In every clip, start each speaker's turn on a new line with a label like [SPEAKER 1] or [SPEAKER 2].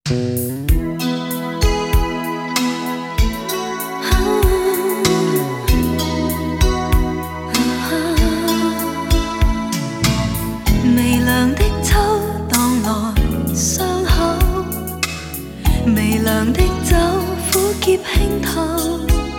[SPEAKER 1] 微凉的秋荡来伤口，微凉的酒苦涩轻透，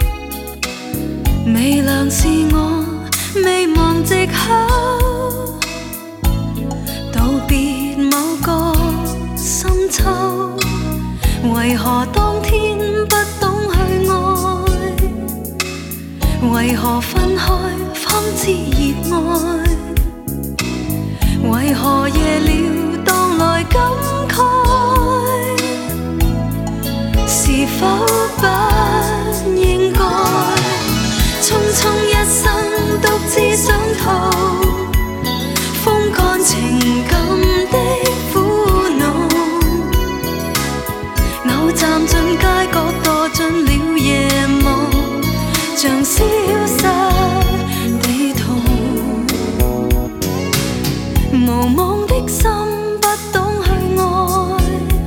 [SPEAKER 1] 微凉是我未忘藉口，道别某个深秋，为何当天不懂去爱？为何分开方知热爱？为何夜了当来感慨？是否不应该匆匆一生独自上途，风干情感的苦恼，偶站进街角堕进了夜幕，像消失地图。无望的心不懂去爱，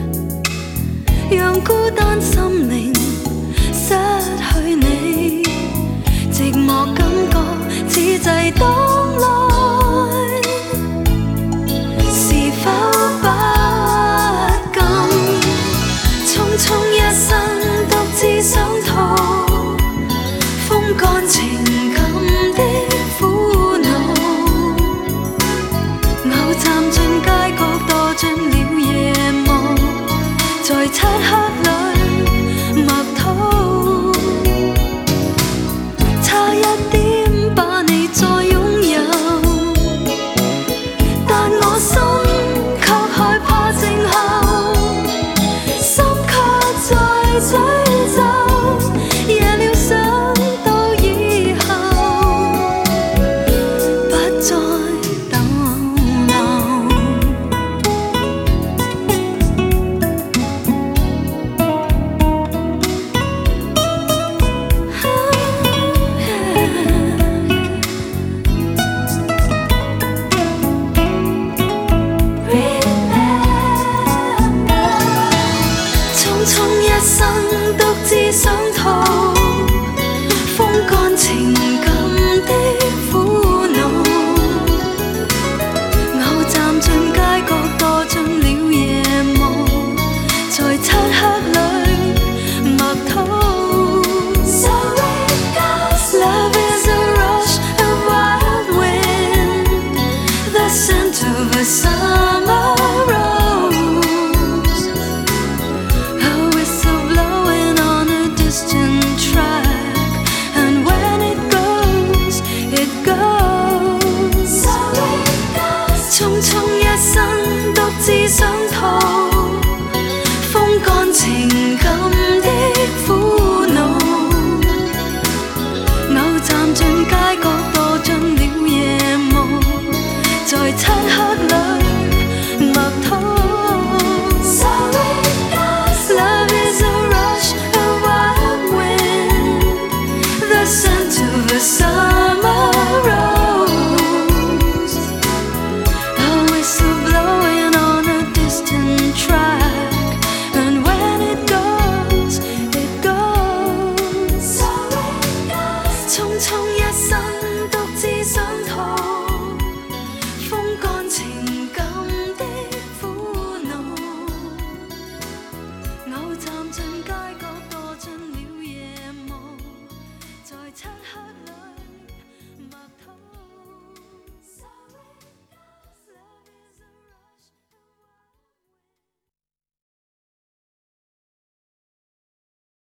[SPEAKER 1] 让孤单心灵失去你，寂寞感觉此际当来，是否不敢匆匆一生独自上途，风干情感的苦恼，偶站进街角堕进了夜幕，在漆黑